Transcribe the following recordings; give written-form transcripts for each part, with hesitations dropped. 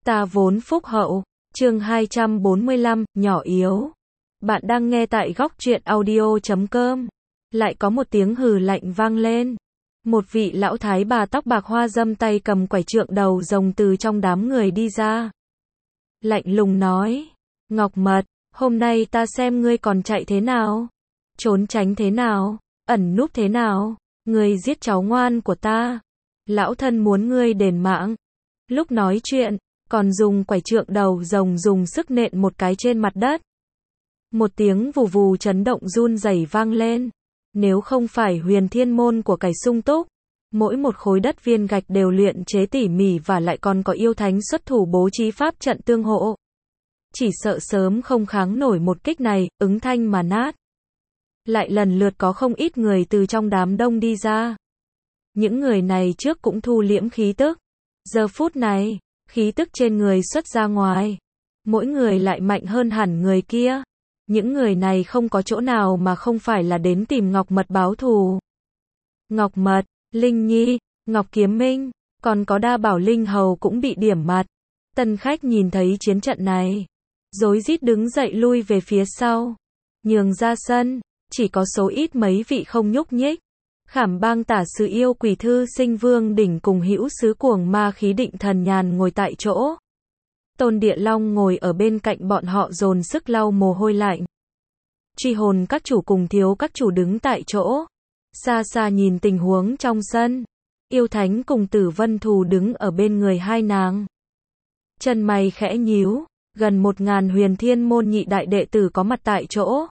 Ta vốn phúc hậu, chương 245, nhỏ yếu. Bạn đang nghe tại góc truyện audio.com. Lại có một tiếng hừ lạnh vang lên. Một vị lão thái bà tóc bạc hoa râm tay cầm quải trượng đầu rồng từ trong đám người đi ra. Lạnh lùng nói, Ngọc Mật, hôm nay ta xem ngươi còn chạy thế nào, trốn tránh thế nào, ẩn núp thế nào, ngươi giết cháu ngoan của ta. Lão thân muốn ngươi đền mạng. Lúc nói chuyện, còn dùng quải trượng đầu rồng dùng sức nện một cái trên mặt đất. Một tiếng vù vù chấn động run rẩy vang lên. Nếu không phải huyền thiên môn của cải sung túc, mỗi một khối đất viên gạch đều luyện chế tỉ mỉ và lại còn có yêu thánh xuất thủ bố trí pháp trận tương hộ. Chỉ sợ sớm không kháng nổi một kích này, ứng thanh mà nát. Lại lần lượt có không ít người từ trong đám đông đi ra. Những người này trước cũng thu liễm khí tức. Giờ phút này, khí tức trên người xuất ra ngoài. Mỗi người lại mạnh hơn hẳn người kia. Những người này không có chỗ nào mà không phải là đến tìm Ngọc Mật báo thù. Ngọc Mật, Linh Nhi, Ngọc Kiếm Minh, còn có Đa Bảo Linh Hầu cũng bị điểm mặt. Tân khách nhìn thấy chiến trận này, rối rít đứng dậy lui về phía sau, nhường ra sân, chỉ có số ít mấy vị không nhúc nhích. Khảm Bang tả sứ yêu quỷ thư sinh Vương Đỉnh cùng hữu sứ cuồng ma khí Định Thần nhàn ngồi tại chỗ. Tôn Địa Long ngồi ở bên cạnh bọn họ dồn sức lau mồ hôi lạnh. Truy hồn các chủ cùng thiếu các chủ đứng tại chỗ, xa xa nhìn tình huống trong sân. Yêu Thánh cùng Tử Vân Thù đứng ở bên người hai nàng. Chân mày khẽ nhíu, gần 1000 huyền thiên môn nhị đại đệ tử có mặt tại chỗ.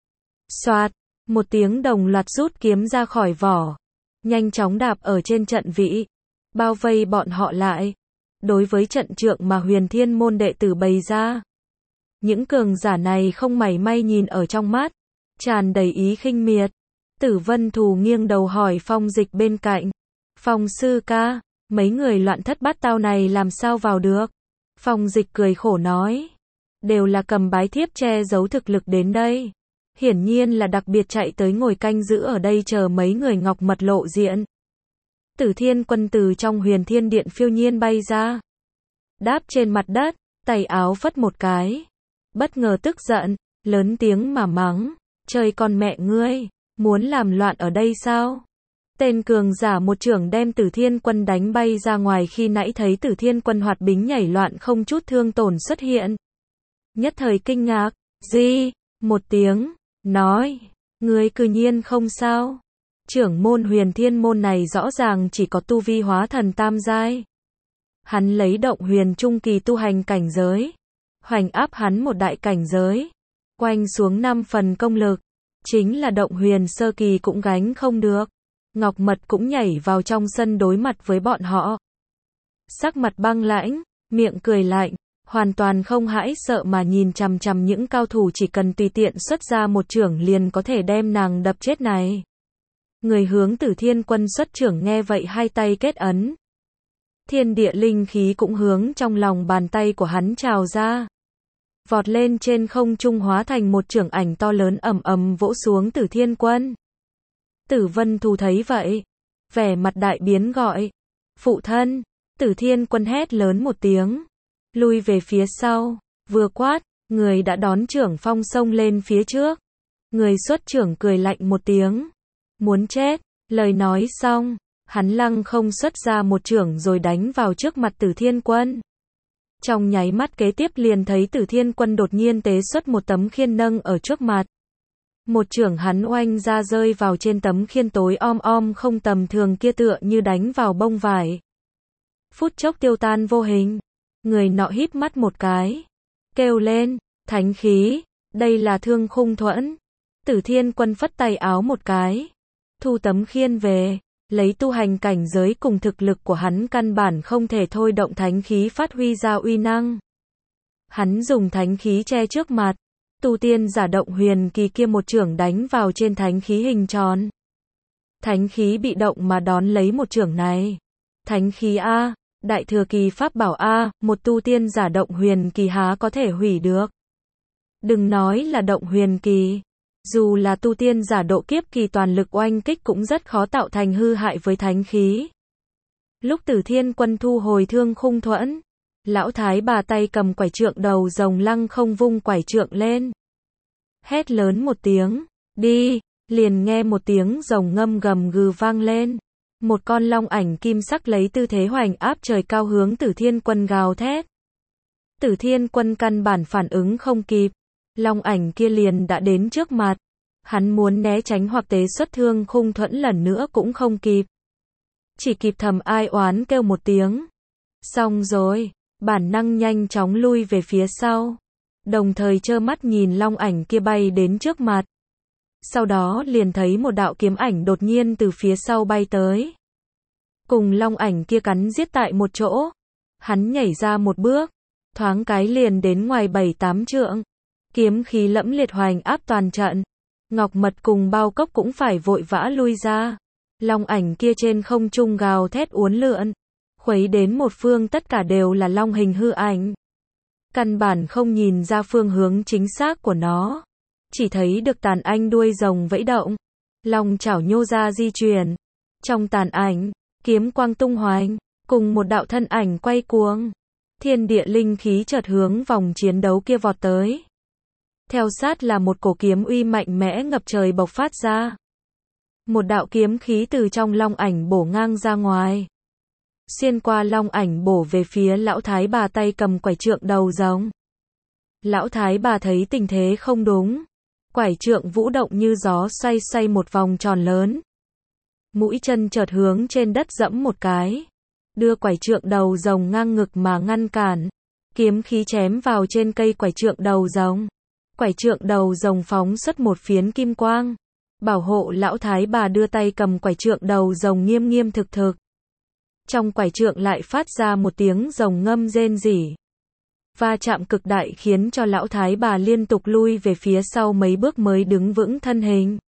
Soạt, một tiếng đồng loạt rút kiếm ra khỏi vỏ, nhanh chóng đạp ở trên trận vị, bao vây bọn họ lại. Đối với trận trượng mà huyền thiên môn đệ tử bày ra, những cường giả này không mảy may nhìn ở trong mắt, tràn đầy ý khinh miệt. Tử Vân Thù nghiêng đầu hỏi Phong Dịch bên cạnh, Phong sư ca, mấy người loạn thất bát tao này làm sao vào được? Phong Dịch cười khổ nói, đều là cầm bái thiếp che giấu thực lực đến đây. Hiển nhiên là đặc biệt chạy tới ngồi canh giữ ở đây chờ mấy người Ngọc Mật lộ diện. Tử Thiên Quân từ trong huyền thiên điện phiêu nhiên bay ra, đáp trên mặt đất, tay áo phất một cái, bất ngờ tức giận, lớn tiếng mà mắng, trời con mẹ ngươi, muốn làm loạn ở đây sao? Tên cường giả một chưởng đem Tử Thiên Quân đánh bay ra ngoài. Khi nãy thấy Tử Thiên Quân hoạt bính nhảy loạn không chút thương tổn xuất hiện, nhất thời kinh ngạc, gì? Một tiếng, nói, ngươi cư nhiên không sao? Trưởng môn huyền thiên môn này rõ ràng chỉ có tu vi hóa thần tam giai. Hắn lấy động huyền trung kỳ tu hành cảnh giới, hoành áp hắn một đại cảnh giới, quanh xuống 5 phần công lực, chính là động huyền sơ kỳ cũng gánh không được. Ngọc Mật cũng nhảy vào trong sân đối mặt với bọn họ. Sắc mặt băng lãnh, miệng cười lạnh, hoàn toàn không hãi sợ mà nhìn chằm chằm những cao thủ chỉ cần tùy tiện xuất ra một chưởng liền có thể đem nàng đập chết này. Người hướng Tử Thiên Quân xuất chưởng nghe vậy hai tay kết ấn. Thiên địa linh khí cũng hướng trong lòng bàn tay của hắn trào ra, vọt lên trên không trung hóa thành một chưởng ảnh to lớn ầm ầm vỗ xuống Tử Thiên Quân. Tử Vân Thù thấy vậy, vẻ mặt đại biến gọi, phụ thân. Tử Thiên Quân hét lớn một tiếng, lui về phía sau, vừa quát, người đã đón chưởng phong xông lên phía trước. Người xuất chưởng cười lạnh một tiếng, muốn chết. Lời nói xong, hắn lăng không xuất ra một chưởng rồi đánh vào trước mặt Tử Thiên Quân. Trong nháy mắt kế tiếp liền thấy Tử Thiên Quân đột nhiên tế xuất một tấm khiên nâng ở trước mặt. Một chưởng hắn oanh ra rơi vào trên tấm khiên tối om không tầm thường kia tựa như đánh vào bông vải. Phút chốc tiêu tan vô hình. Người nọ híp mắt một cái, kêu lên, thánh khí, đây là Thương Khung Thuẫn. Tử Thiên Quân phất tay áo một cái, thu tấm khiên về, lấy tu hành cảnh giới cùng thực lực của hắn căn bản không thể thôi động thánh khí phát huy ra uy năng. Hắn dùng thánh khí che trước mặt, tu tiên giả động huyền kỳ kia một chưởng đánh vào trên thánh khí hình tròn. Thánh khí bị động mà đón lấy một chưởng này. Thánh khí A, đại thừa kỳ pháp bảo A, một tu tiên giả động huyền kỳ há có thể hủy được. Đừng nói là động huyền kỳ, dù là tu tiên giả độ kiếp kỳ toàn lực oanh kích cũng rất khó tạo thành hư hại với thánh khí. Lúc Tử Thiên Quân thu hồi Thương Khung Thuẫn, Lão thái bà tay cầm quải trượng đầu rồng lăng không vung quải trượng lên. Hét lớn một tiếng, đi, liền nghe một tiếng rồng ngâm gầm gừ vang lên. Một con long ảnh kim sắc lấy tư thế hoành áp trời cao hướng Tử Thiên Quân gào thét. Tử Thiên Quân căn bản phản ứng không kịp. Long ảnh kia liền đã đến trước mặt. Hắn muốn né tránh hoặc tế xuất Thương Khung Thuẫn lần nữa cũng không kịp. Chỉ kịp thầm ai oán kêu một tiếng. Xong rồi, bản năng nhanh chóng lui về phía sau. Đồng thời trơ mắt nhìn long ảnh kia bay đến trước mặt. Sau đó liền thấy một đạo kiếm ảnh đột nhiên từ phía sau bay tới. Cùng long ảnh kia cắn giết tại một chỗ. Hắn nhảy ra một bước. Thoáng cái liền đến ngoài 7-8 trượng. Kiếm khí lẫm liệt hoành áp toàn trận. Ngọc Mật cùng Bao Cốc cũng phải vội vã lui ra. Long ảnh kia trên không trung gào thét uốn lượn. Khuấy đến một phương tất cả đều là long hình hư ảnh. Căn bản không nhìn ra phương hướng chính xác của nó. Chỉ thấy được tàn ảnh đuôi rồng vẫy động. Long chảo nhô ra di chuyển. Trong tàn ảnh, kiếm quang tung hoành. Cùng một đạo thân ảnh quay cuồng. Thiên địa linh khí chợt hướng vòng chiến đấu kia vọt tới. Theo sát là một cổ kiếm uy mạnh mẽ ngập trời bộc phát ra. Một đạo kiếm khí từ trong long ảnh bổ ngang ra ngoài. Xuyên qua long ảnh bổ về phía lão thái bà tay cầm quải trượng đầu rồng. Lão thái bà thấy tình thế không đúng. Quải trượng vũ động như gió xoay xoay một vòng tròn lớn. Mũi chân chợt hướng trên đất dẫm một cái. Đưa quải trượng đầu rồng ngang ngực mà ngăn cản. Kiếm khí chém vào trên cây quải trượng đầu rồng. Quải trượng đầu rồng phóng xuất một phiến kim quang. Bảo hộ lão thái bà đưa tay cầm quải trượng đầu rồng nghiêm nghiêm thực thực. Trong quải trượng lại phát ra một tiếng rồng ngâm rên rỉ. Va chạm cực đại khiến cho lão thái bà liên tục lui về phía sau mấy bước mới đứng vững thân hình.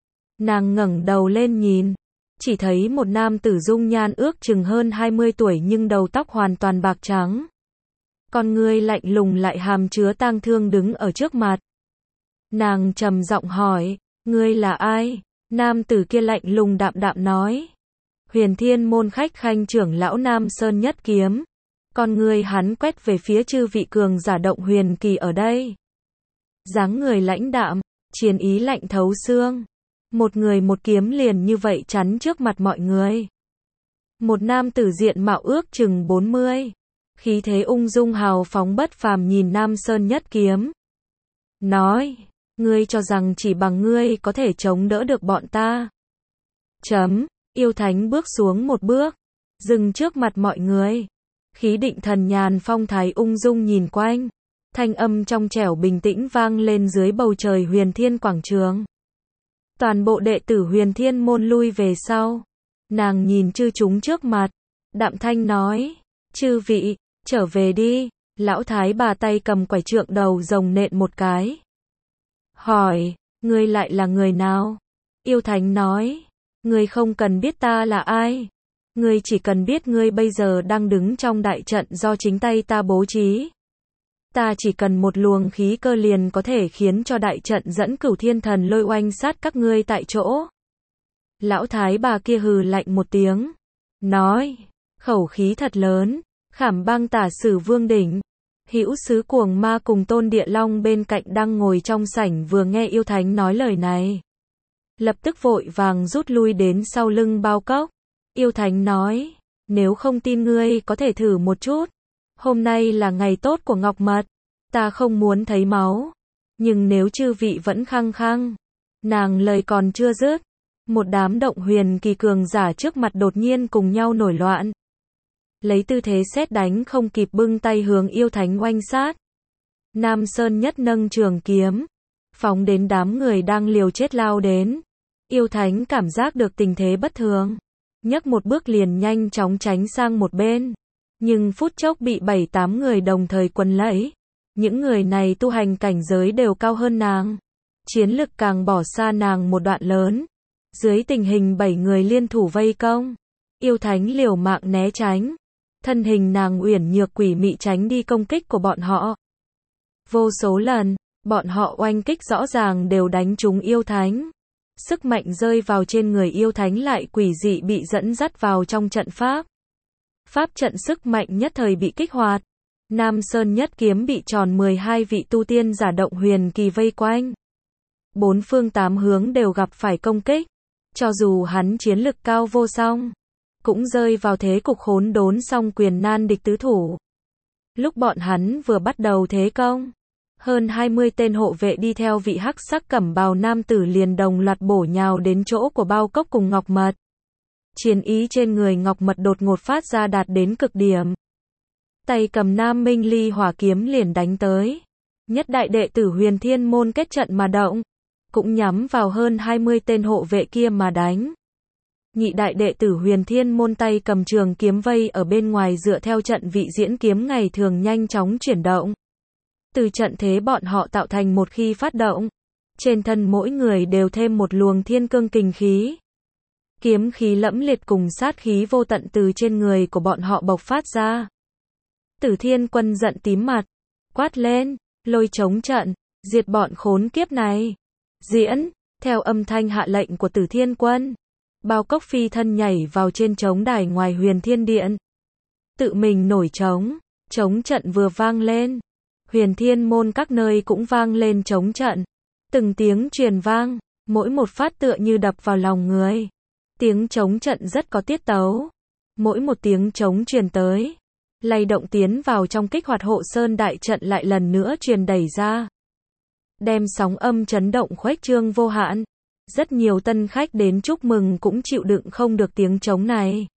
Nàng ngẩng đầu lên nhìn. Chỉ thấy một nam tử dung nhan ước chừng hơn 20 tuổi nhưng đầu tóc hoàn toàn bạc trắng. Con ngươi lạnh lùng lại hàm chứa tang thương đứng ở trước mặt. Nàng trầm giọng hỏi, ngươi là ai? Nam tử kia lạnh lùng đạm đạm nói. Huyền Thiên môn khách khanh trưởng lão Nam Sơn Nhất Kiếm. Con ngươi hắn quét về phía chư vị cường giả động huyền kỳ ở đây. Dáng người lãnh đạm, chiến ý lạnh thấu xương. Một người một kiếm liền như vậy chắn trước mặt mọi người. Một nam tử diện mạo ước chừng 40. Khí thế ung dung hào phóng bất phàm nhìn Nam Sơn Nhất Kiếm. Nói, ngươi cho rằng chỉ bằng ngươi có thể chống đỡ được bọn ta. Yêu Thánh bước xuống một bước. Dừng trước mặt mọi người. Khí định thần nhàn phong thái ung dung nhìn quanh. Thanh âm trong trẻo bình tĩnh vang lên dưới bầu trời Huyền Thiên quảng trường. Toàn bộ đệ tử Huyền Thiên môn lui về sau. Nàng nhìn chư chúng trước mặt. Đạm thanh nói. Chư vị, trở về đi. Lão thái bà tay cầm quải trượng đầu rồng nện một cái. Hỏi, ngươi lại là người nào? Yêu Thánh nói. Ngươi không cần biết ta là ai. Ngươi chỉ cần biết ngươi bây giờ đang đứng trong đại trận do chính tay ta bố trí. Ta chỉ cần một luồng khí cơ liền có thể khiến cho đại trận dẫn Cửu Thiên Thần Lôi oanh sát các ngươi tại chỗ. Lão thái bà kia hừ lạnh một tiếng. Nói, khẩu khí thật lớn. Khảm Bang tả sử Vương Đỉnh. Hữu sứ Cuồng Ma cùng Tôn Địa Long bên cạnh đang ngồi trong sảnh vừa nghe Yêu Thánh nói lời này. Lập tức vội vàng rút lui đến sau lưng Bao Cốc. Yêu Thánh nói, nếu không tin ngươi có thể thử một chút. Hôm nay là ngày tốt của Ngọc Mật. Ta không muốn thấy máu. Nhưng nếu chư vị vẫn khăng khăng. Nàng lời còn chưa dứt. Một đám động huyền kỳ cường giả trước mặt đột nhiên cùng nhau nổi loạn. Lấy tư thế sét đánh không kịp bưng tay hướng Yêu Thánh oanh sát. Nam Sơn Nhất nâng trường kiếm. Phóng đến đám người đang liều chết lao đến. Yêu Thánh cảm giác được tình thế bất thường. Nhấc một bước liền nhanh chóng tránh sang một bên. Nhưng phút chốc bị 7-8 người đồng thời quấn lấy. Những người này tu hành cảnh giới đều cao hơn nàng. Chiến lực càng bỏ xa nàng một đoạn lớn. Dưới tình hình 7 người liên thủ vây công. Yêu Thánh liều mạng né tránh. Thân hình nàng uyển nhược quỷ mị tránh đi công kích của bọn họ. Vô số lần, bọn họ oanh kích rõ ràng đều đánh trúng Yêu Thánh. Sức mạnh rơi vào trên người Yêu Thánh lại quỷ dị bị dẫn dắt vào trong trận pháp. Pháp trận sức mạnh nhất thời bị kích hoạt. Nam Sơn Nhất Kiếm bị tròn 12 vị tu tiên giả động huyền kỳ vây quanh. Bốn phương tám hướng đều gặp phải công kích. Cho dù hắn chiến lực cao vô song, cũng rơi vào thế cục khốn đốn song quyền nan địch tứ thủ. Lúc bọn hắn vừa bắt đầu thế công, hơn 20 tên hộ vệ đi theo vị hắc sắc cẩm bào nam tử liền đồng loạt bổ nhào đến chỗ của Bao Cốc cùng Ngọc Mật. Chiến ý trên người Ngọc Mật đột ngột phát ra đạt đến cực điểm. Tay cầm Nam Minh Ly hỏa kiếm liền đánh tới. Nhất đại đệ tử Huyền Thiên môn kết trận mà động, cũng nhắm vào hơn 20 tên hộ vệ kia mà đánh. Nhị đại đệ tử Huyền Thiên môn tay cầm trường kiếm vây ở bên ngoài dựa theo trận vị diễn kiếm ngày thường nhanh chóng chuyển động. Từ trận thế bọn họ tạo thành một khi phát động, trên thân mỗi người đều thêm một luồng thiên cương kình khí. Kiếm khí lẫm liệt cùng sát khí vô tận từ trên người của bọn họ bộc phát ra. Tử Thiên Quân giận tím mặt, quát lên, lôi chống trận, diệt bọn khốn kiếp này. Diễn, theo âm thanh hạ lệnh của Tử Thiên Quân, Bao Cốc phi thân nhảy vào trên trống đài ngoài Huyền Thiên Điện. Tự mình nổi trống, trống trận vừa vang lên, Huyền Thiên môn các nơi cũng vang lên trống trận. Từng tiếng truyền vang, mỗi một phát tựa như đập vào lòng người. Tiếng trống trận rất có tiết tấu. Mỗi một tiếng trống truyền tới, lay động tiến vào trong kích hoạt hộ sơn đại trận lại lần nữa truyền đẩy ra. Đem sóng âm chấn động khuếch trương vô hạn. Rất nhiều tân khách đến chúc mừng cũng chịu đựng không được tiếng trống này.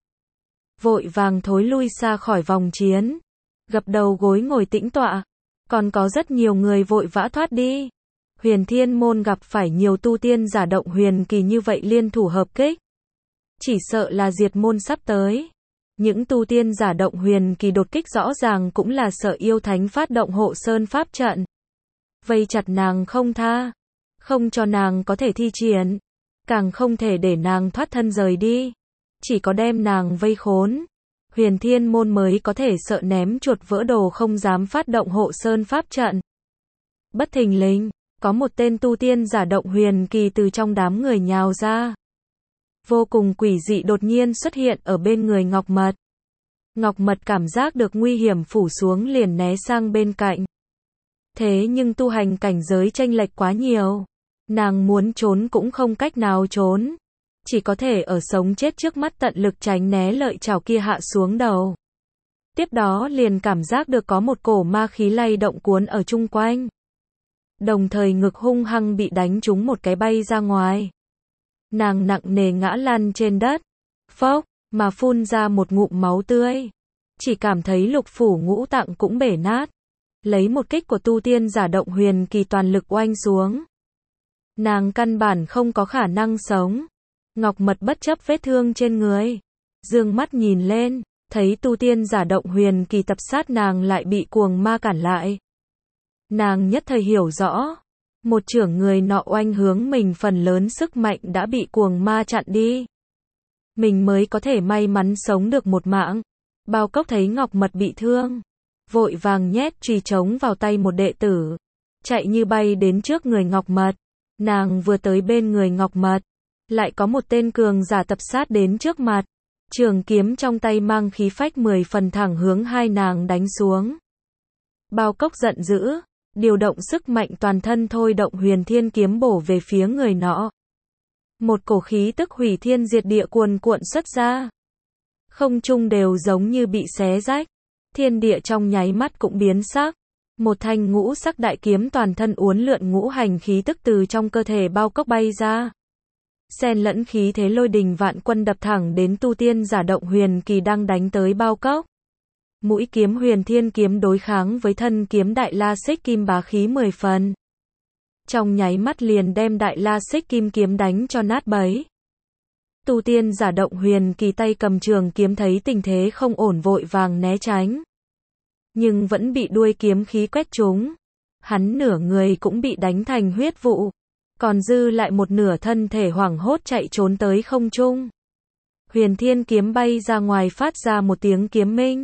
Vội vàng thối lui xa khỏi vòng chiến. Gập đầu gối ngồi tĩnh tọa. Còn có rất nhiều người vội vã thoát đi. Huyền Thiên môn gặp phải nhiều tu tiên giả động huyền kỳ như vậy liên thủ hợp kích. Chỉ sợ là diệt môn sắp tới. Những tu tiên giả động huyền kỳ đột kích rõ ràng cũng là sợ yêu thánh phát động hộ sơn pháp trận. Vây chặt nàng không tha. Không cho nàng có thể thi triển. Càng không thể để nàng thoát thân rời đi. Chỉ có đem nàng vây khốn. Huyền Thiên môn mới có thể sợ ném chuột vỡ đồ không dám phát động hộ sơn pháp trận. Bất thình lình, có một tên tu tiên giả động huyền kỳ từ trong đám người nhào ra. Vô cùng quỷ dị đột nhiên xuất hiện ở bên người Ngọc Mật. Ngọc Mật cảm giác được nguy hiểm phủ xuống liền né sang bên cạnh. Thế nhưng tu hành cảnh giới chênh lệch quá nhiều. Nàng muốn trốn cũng không cách nào trốn. Chỉ có thể ở sống chết trước mắt tận lực tránh né lợi chảo kia hạ xuống đầu. Tiếp đó liền cảm giác được có một cổ ma khí lay động cuốn ở chung quanh. Đồng thời ngực hung hăng bị đánh trúng một cái bay ra ngoài. Nàng nặng nề ngã lăn trên đất. Phốc, mà phun ra một ngụm máu tươi. Chỉ cảm thấy lục phủ ngũ tạng cũng bể nát. Lấy một kích của tu tiên giả động huyền kỳ toàn lực oanh xuống. Nàng căn bản không có khả năng sống. Ngọc Mật bất chấp vết thương trên người. Dương mắt nhìn lên, thấy tu tiên giả động huyền kỳ tập sát nàng lại bị cuồng ma cản lại. Nàng nhất thời hiểu rõ. Một chưởng người nọ oanh hướng mình phần lớn sức mạnh đã bị cuồng ma chặn đi. Mình mới có thể may mắn sống được một mạng. Bao Cốc thấy Ngọc Mật bị thương. Vội vàng nhét chùy trống vào tay một đệ tử. Chạy như bay đến trước người Ngọc Mật. Nàng vừa tới bên người Ngọc Mật. Lại có một tên cường giả tập sát đến trước mặt. Trường kiếm trong tay mang khí phách 10 phần thẳng hướng hai nàng đánh xuống. Bao Cốc giận dữ. Điều động sức mạnh toàn thân thôi động huyền thiên kiếm bổ về phía người nọ. Một cổ khí tức hủy thiên diệt địa cuồn cuộn xuất ra. Không trung đều giống như bị xé rách. Thiên địa trong nháy mắt cũng biến sắc. Một thanh ngũ sắc đại kiếm toàn thân uốn lượn ngũ hành khí tức từ trong cơ thể Bao Cốc bay ra. Xen lẫn khí thế lôi đình vạn quân đập thẳng đến tu tiên giả động huyền kỳ đang đánh tới Bao Cốc. Mũi kiếm huyền thiên kiếm đối kháng với thân kiếm đại la xích kim bá khí 10 phần. Trong nháy mắt liền đem đại la xích kim kiếm đánh cho nát bấy. Tu tiên giả động huyền kỳ tay cầm trường kiếm thấy tình thế không ổn vội vàng né tránh. Nhưng vẫn bị đuôi kiếm khí quét trúng. Hắn nửa người cũng bị đánh thành huyết vụ. Còn dư lại một nửa thân thể hoảng hốt chạy trốn tới không trung. Huyền thiên kiếm bay ra ngoài phát ra một tiếng kiếm minh.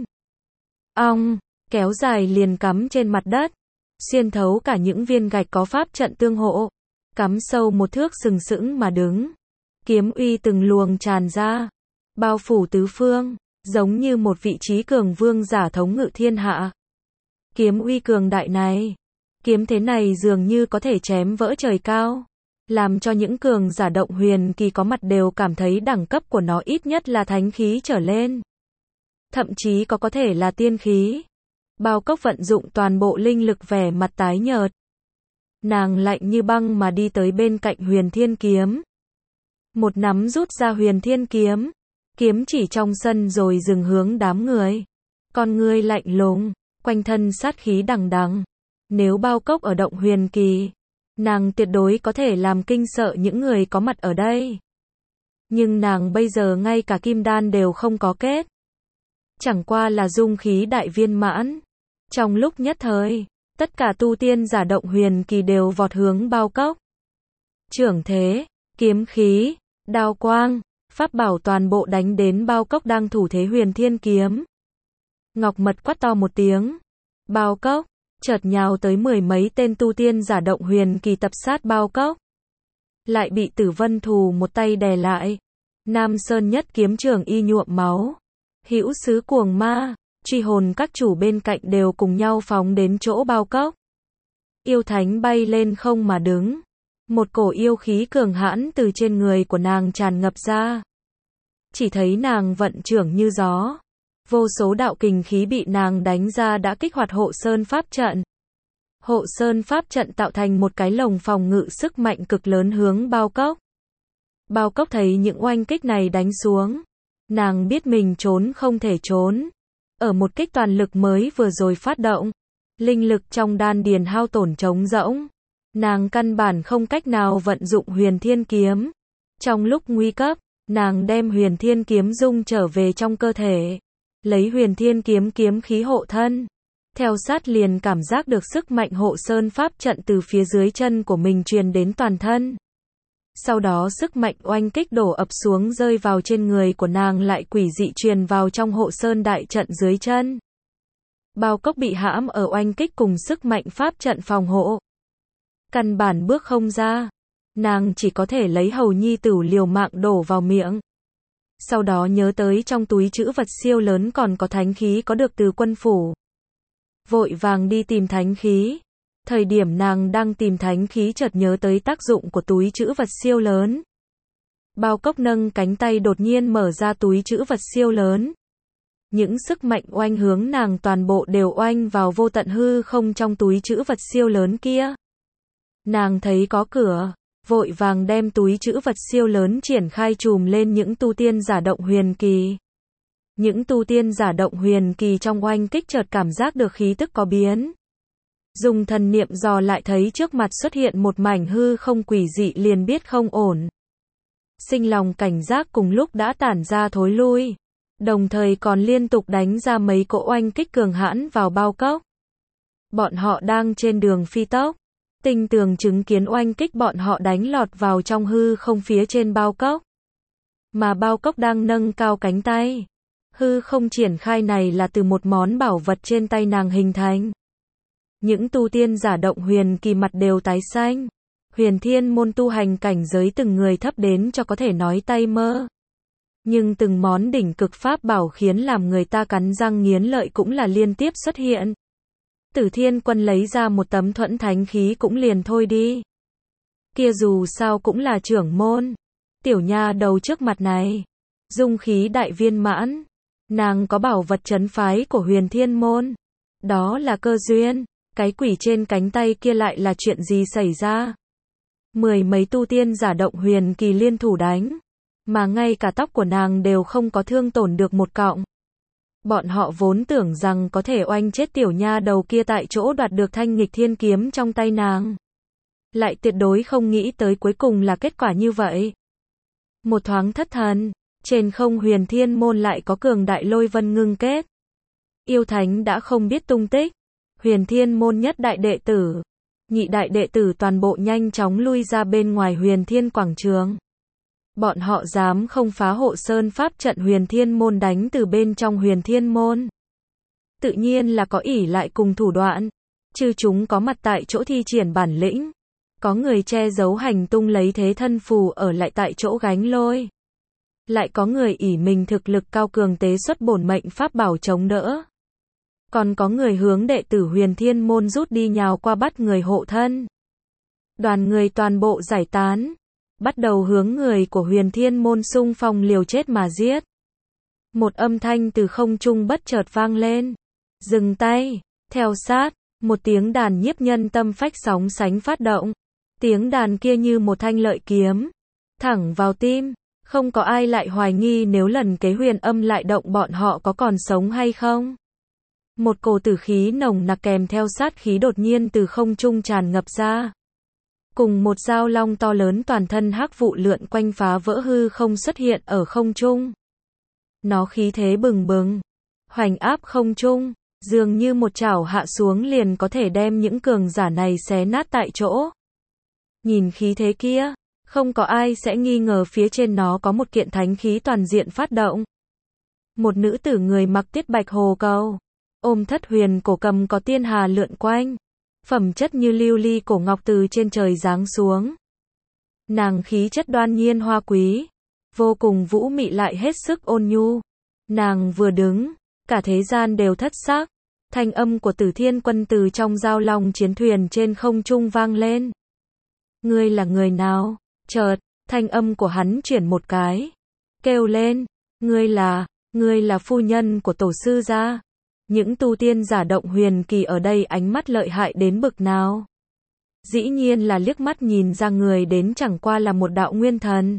Ong, kéo dài liền cắm trên mặt đất. Xuyên thấu cả những viên gạch có pháp trận tương hộ. Cắm sâu một thước sừng sững mà đứng. Kiếm uy từng luồng tràn ra. Bao phủ tứ phương. Giống như một vị trí cường vương giả thống ngự thiên hạ. Kiếm uy cường đại này. Kiếm thế này dường như có thể chém vỡ trời cao. Làm cho những cường giả động huyền kỳ có mặt đều cảm thấy đẳng cấp của nó ít nhất là thánh khí trở lên. Thậm chí có thể là tiên khí. Bao Cốc vận dụng toàn bộ linh lực, vẻ mặt tái nhợt. Nàng lạnh như băng mà đi tới bên cạnh Huyền Thiên Kiếm. Một nắm rút ra Huyền Thiên Kiếm. Kiếm chỉ trong sân rồi dừng hướng đám người. Con ngươi lạnh lùng, quanh thân sát khí đằng đằng. Nếu Bao Cốc ở động huyền kỳ, nàng tuyệt đối có thể làm kinh sợ những người có mặt ở đây. Nhưng nàng bây giờ ngay cả kim đan đều không có kết. Chẳng qua là dung khí đại viên mãn. Trong lúc nhất thời, tất cả tu tiên giả động huyền kỳ đều vọt hướng Bao Cốc. Trưởng thế, kiếm khí, đao quang, pháp bảo toàn bộ đánh đến Bao Cốc đang thủ thế Huyền Thiên Kiếm. Ngọc Mật quát to một tiếng. Bao Cốc, chợt nhào tới mười mấy tên tu tiên giả động huyền kỳ tập sát Bao Cốc. Lại bị Tử Vân Thù một tay đè lại. Nam Sơn Nhất Kiếm Trường y nhuộm máu. Hữu Sứ Cuồng Ma, Truy Hồn các chủ bên cạnh đều cùng nhau phóng đến chỗ Bao Cốc. Yêu Thánh bay lên không mà đứng. Một cổ yêu khí cường hãn từ trên người của nàng tràn ngập ra. Chỉ thấy nàng vận trưởng như gió. Vô số đạo kình khí bị nàng đánh ra đã kích hoạt Hộ Sơn Pháp trận. Hộ Sơn Pháp trận tạo thành một cái lồng phòng ngự sức mạnh cực lớn hướng Bao Cốc. Bao Cốc thấy những oanh kích này đánh xuống. Nàng biết mình trốn không thể trốn. Ở một kích toàn lực mới vừa rồi phát động. Linh lực trong đan điền hao tổn trống rỗng. Nàng căn bản không cách nào vận dụng Huyền Thiên Kiếm. Trong lúc nguy cấp, nàng đem Huyền Thiên Kiếm dung trở về trong cơ thể. Lấy Huyền Thiên Kiếm kiếm khí hộ thân. Theo sát liền cảm giác được sức mạnh Hộ Sơn Pháp trận từ phía dưới chân của mình truyền đến toàn thân. Sau đó sức mạnh oanh kích đổ ập xuống rơi vào trên người của nàng lại quỷ dị truyền vào trong Hộ Sơn đại trận dưới chân. Bao Cốc bị hãm ở oanh kích cùng sức mạnh pháp trận phòng hộ. Căn bản bước không ra. Nàng chỉ có thể lấy hầu nhi tử liều mạng đổ vào miệng. Sau đó nhớ tới trong túi trữ vật siêu lớn còn có thánh khí có được từ quân phủ. Vội vàng đi tìm thánh khí. Thời điểm nàng đang tìm thánh khí chợt nhớ tới tác dụng của túi trữ vật siêu lớn. Bao Cốc nâng cánh tay đột nhiên mở ra túi trữ vật siêu lớn. Những sức mạnh oanh hướng nàng toàn bộ đều oanh vào vô tận hư không trong túi trữ vật siêu lớn kia. Nàng thấy có cửa, vội vàng đem túi trữ vật siêu lớn triển khai trùm lên những tu tiên giả động huyền kỳ. Những tu tiên giả động huyền kỳ trong oanh kích chợt cảm giác được khí tức có biến. Dùng thần niệm dò lại thấy trước mặt xuất hiện một mảnh hư không quỷ dị liền biết không ổn. Sinh lòng cảnh giác cùng lúc đã tản ra thối lui. Đồng thời còn liên tục đánh ra mấy cỗ oanh kích cường hãn vào Bao Cốc. Bọn họ đang trên đường phi tốc. Tinh tường chứng kiến oanh kích bọn họ đánh lọt vào trong hư không phía trên Bao Cốc. Mà Bao Cốc đang nâng cao cánh tay. Hư không triển khai này là từ một món bảo vật trên tay nàng hình thành. Những tu tiên giả động huyền kỳ mặt đều tái xanh. Huyền Thiên môn tu hành cảnh giới từng người thấp đến cho có thể nói tay mơ. Nhưng từng món đỉnh cực pháp bảo khiến làm người ta cắn răng nghiến lợi cũng là liên tiếp xuất hiện. Tử Thiên Quân lấy ra một tấm thuẫn thánh khí cũng liền thôi đi. Kia dù sao cũng là trưởng môn. Tiểu nha đầu trước mặt này. Dung khí đại viên mãn. Nàng có bảo vật trấn phái của Huyền Thiên môn. Đó là cơ duyên. Cái quỷ trên cánh tay kia lại là chuyện gì xảy ra? Mười mấy tu tiên giả động huyền kỳ liên thủ đánh. Mà ngay cả tóc của nàng đều không có thương tổn được một cọng. Bọn họ vốn tưởng rằng có thể oanh chết tiểu nha đầu kia tại chỗ đoạt được thanh nghịch thiên kiếm trong tay nàng. Lại tuyệt đối không nghĩ tới cuối cùng là kết quả như vậy. Một thoáng thất thần, trên không Huyền Thiên môn lại có cường đại lôi vân ngưng kết. Yêu Thánh đã không biết tung tích. Huyền Thiên môn nhất đại đệ tử, nhị đại đệ tử toàn bộ nhanh chóng lui ra bên ngoài Huyền Thiên quảng trường. Bọn họ dám không phá Hộ Sơn Pháp trận Huyền Thiên môn đánh từ bên trong Huyền Thiên môn. Tự nhiên là có ỷ lại cùng thủ đoạn. Chư chúng có mặt tại chỗ thi triển bản lĩnh. Có người che giấu hành tung lấy thế thân phù ở lại tại chỗ gánh lôi. Lại có người ỷ mình thực lực cao cường tế xuất bổn mệnh pháp bảo chống đỡ. Còn có người hướng đệ tử Huyền Thiên Môn rút đi nhào qua bắt người hộ thân. Đoàn người toàn bộ giải tán, bắt đầu hướng người của Huyền Thiên Môn xung phong liều chết mà giết. Một âm thanh từ không trung bất chợt vang lên. Dừng tay, theo sát, một tiếng đàn nhiếp nhân tâm phách sóng sánh phát động. Tiếng đàn kia như một thanh lợi kiếm, thẳng vào tim, không có ai lại hoài nghi nếu lần kế huyền âm lại động bọn họ có còn sống hay không. Một cổ tử khí nồng nặc kèm theo sát khí đột nhiên từ không trung tràn ngập ra. Cùng một dao long to lớn toàn thân hắc vụ lượn quanh phá vỡ hư không xuất hiện ở không trung. Nó khí thế bừng bừng, hoành áp không trung, dường như một chảo hạ xuống liền có thể đem những cường giả này xé nát tại chỗ. Nhìn khí thế kia, không có ai sẽ nghi ngờ phía trên nó có một kiện thánh khí toàn diện phát động. Một nữ tử người mặc tiết bạch hồ cầu, ôm thất huyền cổ cầm có tiên hà lượn quanh, phẩm chất như lưu ly cổ ngọc từ trên trời giáng xuống. Nàng khí chất đoan nhiên hoa quý, vô cùng vũ mị lại hết sức ôn nhu. Nàng vừa đứng, cả thế gian đều thất sắc. Thanh âm của Tử Thiên Quân từ trong giao long chiến thuyền trên không trung vang lên. Ngươi là người nào? Chợt, thanh âm của hắn chuyển một cái, kêu lên, ngươi là phu nhân của tổ sư gia. Những tu tiên giả động huyền kỳ ở đây ánh mắt lợi hại đến bực nào? Dĩ nhiên là liếc mắt nhìn ra người đến chẳng qua là một đạo nguyên thần.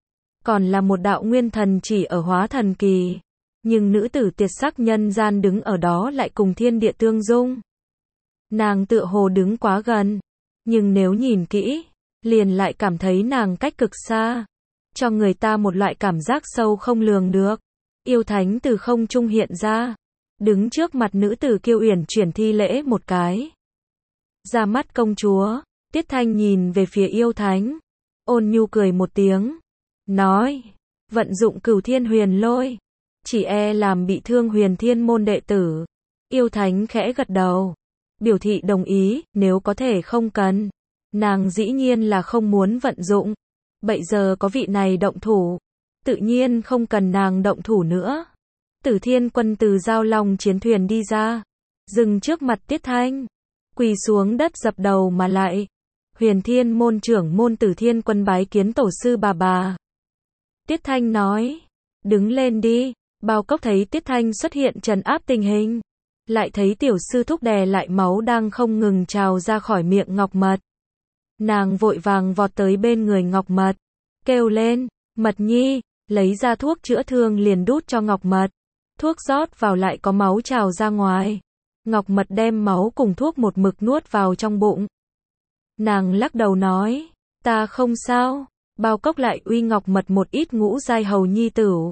Còn là một đạo nguyên thần chỉ ở hóa thần kỳ. Nhưng nữ tử tuyệt sắc nhân gian đứng ở đó lại cùng thiên địa tương dung. Nàng tựa hồ đứng quá gần, nhưng nếu nhìn kỹ, liền lại cảm thấy nàng cách cực xa, cho người ta một loại cảm giác sâu không lường được. Yêu thánh từ không trung hiện ra, đứng trước mặt nữ tử kiêu uyển chuyển thi lễ một cái. Ra mắt công chúa, Tiết Thanh nhìn về phía yêu thánh, ôn nhu cười một tiếng, nói, vận dụng Cửu Thiên Huyền Lôi, chỉ e làm bị thương Huyền Thiên Môn đệ tử. Yêu thánh khẽ gật đầu, biểu thị đồng ý, nếu có thể không cần. Nàng dĩ nhiên là không muốn vận dụng. Bây giờ có vị này động thủ, tự nhiên không cần nàng động thủ nữa. Tử Thiên Quân từ giao long chiến thuyền đi ra, dừng trước mặt Tiết Thanh, quỳ xuống đất dập đầu mà lại. Huyền Thiên Môn trưởng môn Tử Thiên Quân bái kiến tổ sư bà. Tiết Thanh nói, đứng lên đi. Bao Cốc thấy Tiết Thanh xuất hiện trấn áp tình hình, lại thấy tiểu sư thúc đè lại máu đang không ngừng trào ra khỏi miệng Ngọc Mật. Nàng vội vàng vọt tới bên người Ngọc Mật, kêu lên, Mật Nhi, lấy ra thuốc chữa thương liền đút cho Ngọc Mật. Thuốc rót vào lại có máu trào ra ngoài. Ngọc Mật đem máu cùng thuốc một mực nuốt vào trong bụng. Nàng lắc đầu nói, ta không sao. Bao Cốc lại uy Ngọc Mật một ít ngũ giai hầu nhi tửu.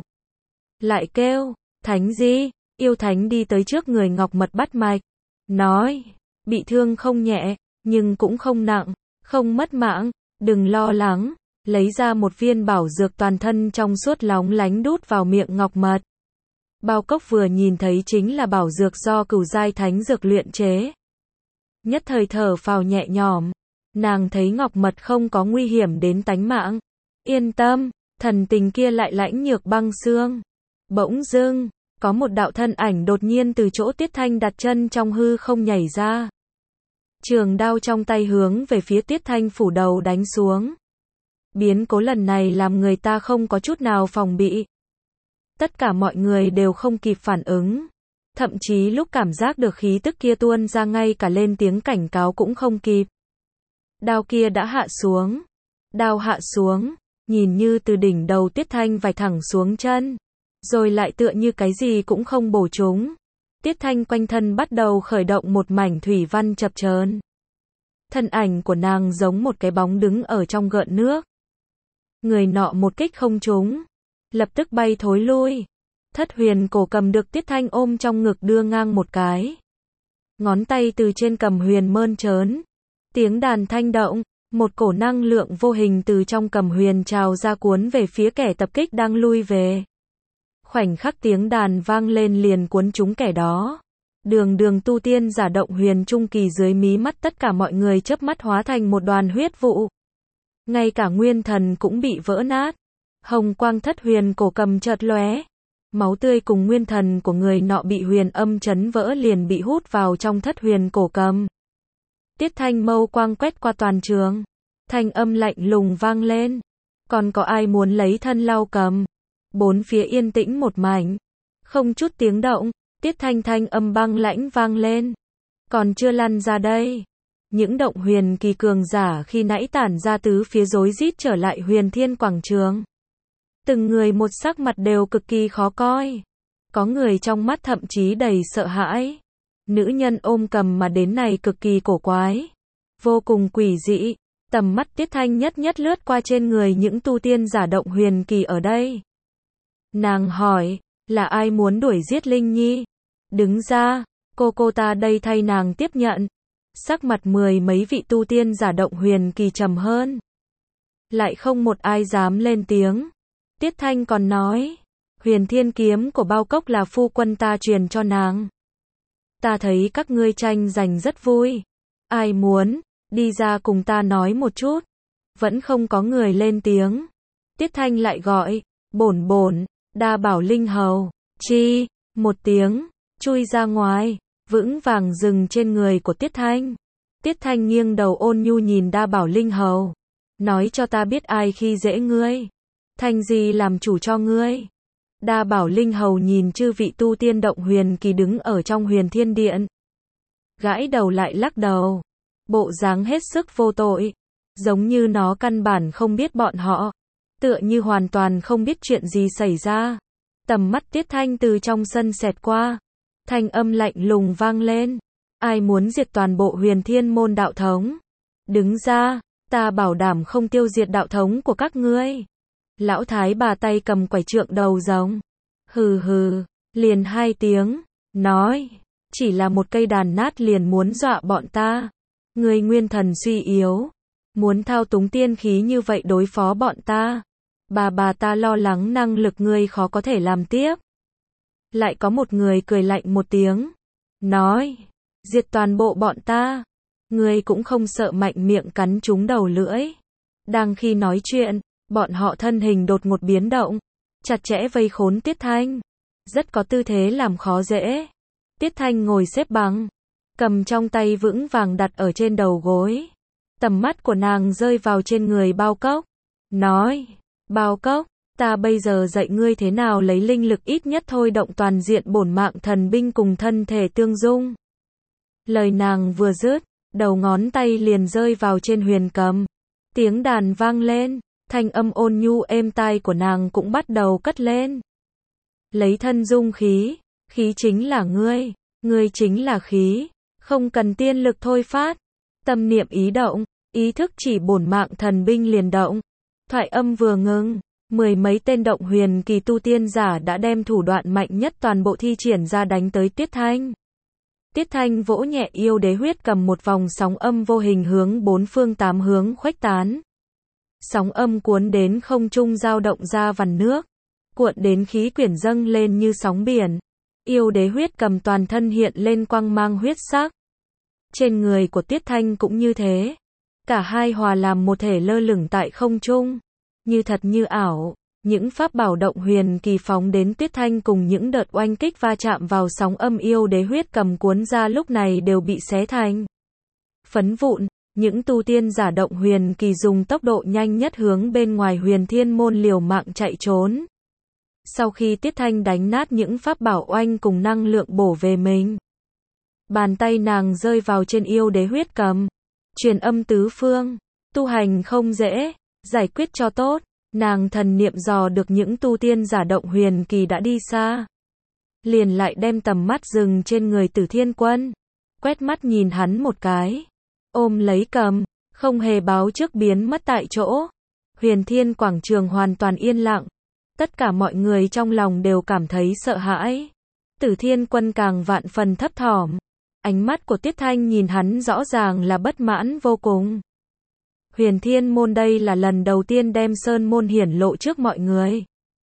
Lại kêu, Thánh Di, yêu thánh đi tới trước người Ngọc Mật bắt mạch, nói, bị thương không nhẹ, nhưng cũng không nặng, không mất mạng, đừng lo lắng, lấy ra một viên bảo dược toàn thân trong suốt lóng lánh đút vào miệng Ngọc Mật. Bao Cốc vừa nhìn thấy chính là bảo dược do Cửu giai thánh dược luyện chế. Nhất thời thở phào nhẹ nhõm, nàng thấy Ngọc Mật không có nguy hiểm đến tánh mạng, yên tâm, thần tình kia lại lãnh nhược băng xương. Bỗng dưng, có một đạo thân ảnh đột nhiên từ chỗ Tiết Thanh đặt chân trong hư không nhảy ra. Trường đao trong tay hướng về phía Tiết Thanh phủ đầu đánh xuống. Biến cố lần này làm người ta không có chút nào phòng bị. Tất cả mọi người đều không kịp phản ứng. Thậm chí lúc cảm giác được khí tức kia tuôn ra ngay cả lên tiếng cảnh cáo cũng không kịp. Đao kia đã hạ xuống. Đao hạ xuống, nhìn như từ đỉnh đầu Tiết Thanh vạch thẳng xuống chân. Rồi lại tựa như cái gì cũng không bổ trúng. Tiết Thanh quanh thân bắt đầu khởi động một mảnh thủy văn chập chờn. Thân ảnh của nàng giống một cái bóng đứng ở trong gợn nước. Người nọ một kích không trúng, lập tức bay thối lui. Thất huyền cổ cầm được Tiết Thanh ôm trong ngực đưa ngang một cái. Ngón tay từ trên cầm huyền mơn trớn. Tiếng đàn thanh động, một cổ năng lượng vô hình từ trong cầm huyền trào ra cuốn về phía kẻ tập kích đang lui về. Khoảnh khắc tiếng đàn vang lên liền cuốn chúng kẻ đó. Đường tu tiên giả động huyền trung kỳ dưới mí mắt tất cả mọi người chớp mắt hóa thành một đoàn huyết vụ. Ngay cả nguyên thần cũng bị vỡ nát. Hồng quang thất huyền cổ cầm chợt lóe. máu tươi cùng nguyên thần của người nọ bị huyền âm chấn vỡ liền bị hút vào trong thất huyền cổ cầm. Tiết Thanh mâu quang quét qua toàn trường. Thanh âm lạnh lùng vang lên. Còn có ai muốn lấy thân lau cầm? Bốn phía yên tĩnh một mảnh. Không chút tiếng động, Tiết Thanh thanh âm băng lãnh vang lên. Còn chưa lăn ra đây. Những động huyền kỳ cường giả khi nãy tản ra tứ phía rối rít trở lại huyền thiên quảng trường. Từng người một sắc mặt đều cực kỳ khó coi. Có người trong mắt thậm chí đầy sợ hãi. Nữ nhân ôm cầm mà đến này cực kỳ cổ quái. Vô cùng quỷ dị. Tầm mắt Tiết Thanh nhất nhất lướt qua trên người những tu tiên giả động huyền kỳ ở đây. Nàng hỏi, là ai muốn đuổi giết Linh Nhi? Đứng ra, cô ta đây thay nàng tiếp nhận. Sắc mặt mười mấy vị tu tiên giả động huyền kỳ trầm hơn. Lại không một ai dám lên tiếng. Tiết Thanh còn nói, huyền thiên kiếm của Bao Cốc là phu quân ta truyền cho nàng. Ta thấy các ngươi tranh giành rất vui. Ai muốn, đi ra cùng ta nói một chút. Vẫn không có người lên tiếng. Tiết Thanh lại gọi, bổn, Đa Bảo Linh Hầu, chi, một tiếng, chui ra ngoài, vững vàng dừng trên người của Tiết Thanh. Tiết Thanh nghiêng đầu ôn nhu nhìn Đa Bảo Linh Hầu. Nói cho ta biết ai khi dễ ngươi. Thanh gì làm chủ cho ngươi. Đa Bảo Linh Hầu nhìn chư vị tu tiên động huyền kỳ đứng ở trong huyền thiên điện. Gãi đầu lại lắc đầu. Bộ dáng hết sức vô tội. Giống như nó căn bản không biết bọn họ. Tựa như hoàn toàn không biết chuyện gì xảy ra. Tầm mắt Tiết Thanh từ trong sân xẹt qua. Thanh âm lạnh lùng vang lên. Ai muốn diệt toàn bộ huyền thiên môn đạo thống? Đứng ra, ta bảo đảm không tiêu diệt đạo thống của các ngươi. Lão thái bà tay cầm quải trượng đầu rồng. Hừ hừ, liền hai tiếng, nói, chỉ là một cây đàn nát liền muốn dọa bọn ta. Ngươi nguyên thần suy yếu, muốn thao túng tiên khí như vậy đối phó bọn ta. Bà ta lo lắng năng lực ngươi khó có thể làm tiếp. Lại có một người cười lạnh một tiếng, nói, diệt toàn bộ bọn ta. Ngươi cũng không sợ mạnh miệng cắn trúng đầu lưỡi. Đang khi nói chuyện, bọn họ thân hình đột ngột biến động, chặt chẽ vây khốn Tiết Thanh. Rất có tư thế làm khó dễ. Tiết Thanh ngồi xếp bằng, cầm trong tay vững vàng đặt ở trên đầu gối. Tầm mắt của nàng rơi vào trên người Bao Cốc. Nói, Bao Cốc, ta bây giờ dạy ngươi thế nào lấy linh lực ít nhất thôi động toàn diện bổn mạng thần binh cùng thân thể tương dung. Lời nàng vừa dứt, đầu ngón tay liền rơi vào trên huyền cầm. Tiếng đàn vang lên, thanh âm ôn nhu êm tai của nàng cũng bắt đầu cất lên. Lấy thân dung khí, khí chính là ngươi chính là khí, không cần tiên lực thôi phát. Tâm niệm ý động, ý thức chỉ bổn mạng thần binh liền động. Thoại âm vừa ngừng, mười mấy tên động huyền kỳ tu tiên giả đã đem thủ đoạn mạnh nhất toàn bộ thi triển ra đánh tới Tiết Thanh. Tiết Thanh vỗ nhẹ yêu đế huyết cầm, một vòng sóng âm vô hình hướng bốn phương tám hướng khuếch tán. Sóng âm cuốn đến không trung dao động ra vằn nước, cuộn đến khí quyển dâng lên như sóng biển. Yêu đế huyết cầm toàn thân hiện lên quang mang huyết sắc. Trên người của Tiết Thanh cũng như thế. Cả hai hòa làm một thể lơ lửng tại không trung. Như thật như ảo, những pháp bảo động huyền kỳ phóng đến Tiết Thanh cùng những đợt oanh kích va chạm vào sóng âm yêu đế huyết cầm cuốn ra lúc này đều bị xé thành phấn vụn. Những tu tiên giả động huyền kỳ dùng tốc độ nhanh nhất hướng bên ngoài huyền thiên môn liều mạng chạy trốn. Sau khi Tiết Thanh đánh nát những pháp bảo oanh cùng năng lượng bổ về mình, bàn tay nàng rơi vào trên yêu đế huyết cầm. Truyền âm tứ phương, tu hành không dễ, giải quyết cho tốt. Nàng thần niệm dò được những tu tiên giả động huyền kỳ đã đi xa. Liền lại đem tầm mắt dừng trên người Tử Thiên Quân. Quét mắt nhìn hắn một cái. Ôm lấy cầm, không hề báo trước biến mất tại chỗ. Huyền thiên quảng trường hoàn toàn yên lặng. Tất cả mọi người trong lòng đều cảm thấy sợ hãi. Tử Thiên Quân càng vạn phần thấp thỏm. Ánh mắt của Tiết Thanh nhìn hắn rõ ràng là bất mãn vô cùng. Huyền thiên môn đây là lần đầu tiên đem sơn môn hiển lộ trước mọi người.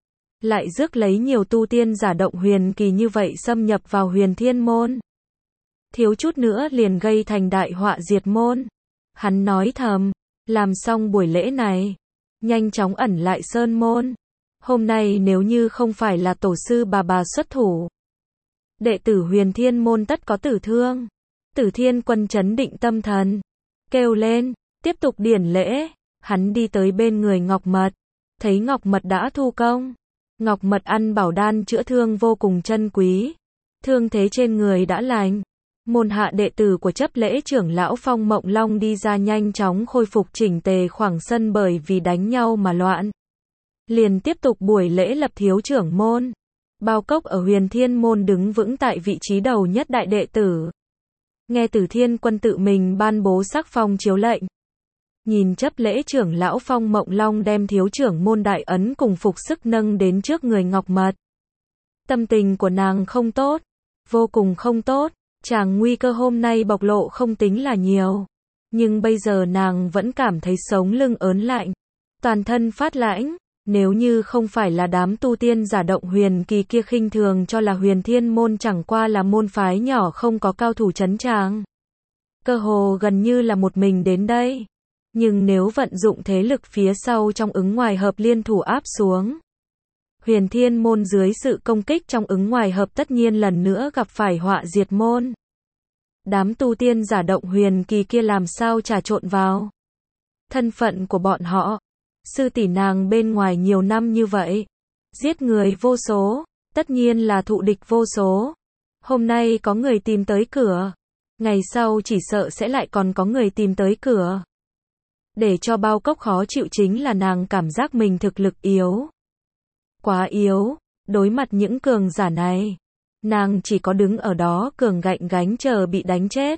Lại rước lấy nhiều tu tiên giả động huyền kỳ như vậy xâm nhập vào huyền thiên môn. Thiếu chút nữa liền gây thành đại họa diệt môn. Hắn nói thầm, làm xong buổi lễ này, nhanh chóng ẩn lại sơn môn. Hôm nay nếu như không phải là tổ sư bà xuất thủ, đệ tử Huyền Thiên môn tất có tử thương. Tử Thiên Quân trấn định tâm thần, kêu lên, tiếp tục điển lễ. Hắn đi tới bên người Ngọc Mật, thấy Ngọc Mật đã thu công. Ngọc Mật ăn bảo đan chữa thương vô cùng chân quý, thương thế trên người đã lành. Môn hạ đệ tử của chấp lễ trưởng lão Phong Mộng Long đi ra nhanh chóng khôi phục chỉnh tề khoảng sân, bởi vì đánh nhau mà loạn. Liền tiếp tục buổi lễ lập thiếu trưởng môn. Bao Cốc ở Huyền Thiên môn đứng vững tại vị trí đầu nhất đại đệ tử. Nghe Tử Thiên Quân tự mình ban bố sắc phong chiếu lệnh. Nhìn chấp lễ trưởng lão Phong Mộng Long đem thiếu trưởng môn đại ấn cùng phục sức nâng đến trước người Ngọc Mật. Tâm tình của nàng không tốt, vô cùng không tốt. Chàng nguy cơ hôm nay bộc lộ không tính là nhiều, nhưng bây giờ nàng vẫn cảm thấy sống lưng ớn lạnh, toàn thân phát lãnh. Nếu như không phải là đám tu tiên giả động huyền kỳ kia khinh thường cho là Huyền Thiên môn chẳng qua là môn phái nhỏ không có cao thủ trấn tràng, cơ hồ gần như là một mình đến đây. Nhưng nếu vận dụng thế lực phía sau trong ứng ngoài hợp liên thủ áp xuống, Huyền Thiên môn dưới sự công kích trong ứng ngoài hợp tất nhiên lần nữa gặp phải họa diệt môn. Đám tu tiên giả động huyền kỳ kia làm sao trà trộn vào thân phận của bọn họ. Sư tỷ nàng bên ngoài nhiều năm như vậy, giết người vô số, tất nhiên là thụ địch vô số. Hôm nay có người tìm tới cửa, ngày sau chỉ sợ sẽ lại còn có người tìm tới cửa. Để cho Bao Cốc khó chịu chính là nàng cảm giác mình thực lực yếu. Quá yếu, đối mặt những cường giả này, nàng chỉ có đứng ở đó cường gạnh gánh chờ bị đánh chết.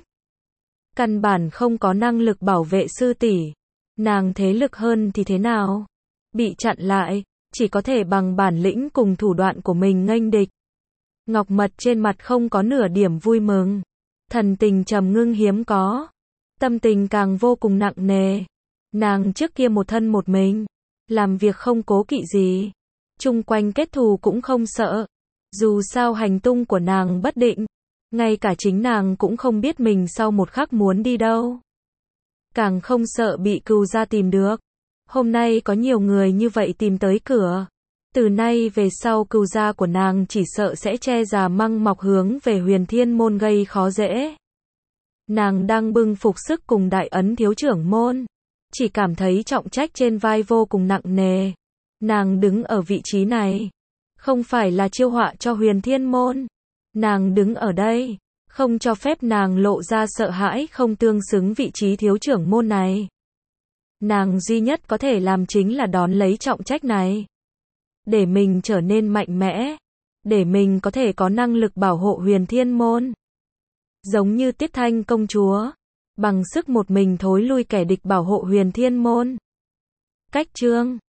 Căn bản không có năng lực bảo vệ sư tỷ. Nàng thế lực hơn thì thế nào? Bị chặn lại, chỉ có thể bằng bản lĩnh cùng thủ đoạn của mình nghênh địch. Ngọc Mật trên mặt không có nửa điểm vui mừng, thần tình trầm ngưng hiếm có, tâm tình càng vô cùng nặng nề. Nàng trước kia một thân một mình, làm việc không cố kỵ gì, chung quanh kết thù cũng không sợ. Dù sao hành tung của nàng bất định, ngay cả chính nàng cũng không biết mình sau một khắc muốn đi đâu. Càng không sợ bị Cừu gia tìm được. Hôm nay có nhiều người như vậy tìm tới cửa. Từ nay về sau Cừu gia của nàng chỉ sợ sẽ che già măng mọc hướng về Huyền Thiên môn gây khó dễ. Nàng đang bưng phục sức cùng đại ấn thiếu trưởng môn, chỉ cảm thấy trọng trách trên vai vô cùng nặng nề. Nàng đứng ở vị trí này, không phải là chiêu họa cho Huyền Thiên môn. Nàng đứng ở đây, không cho phép nàng lộ ra sợ hãi không tương xứng vị trí thiếu trưởng môn này. Nàng duy nhất có thể làm chính là đón lấy trọng trách này, để mình trở nên mạnh mẽ, để mình có thể có năng lực bảo hộ Huyền Thiên môn. Giống như Tiết Thanh công chúa, bằng sức một mình thối lui kẻ địch bảo hộ Huyền Thiên môn. Cách chương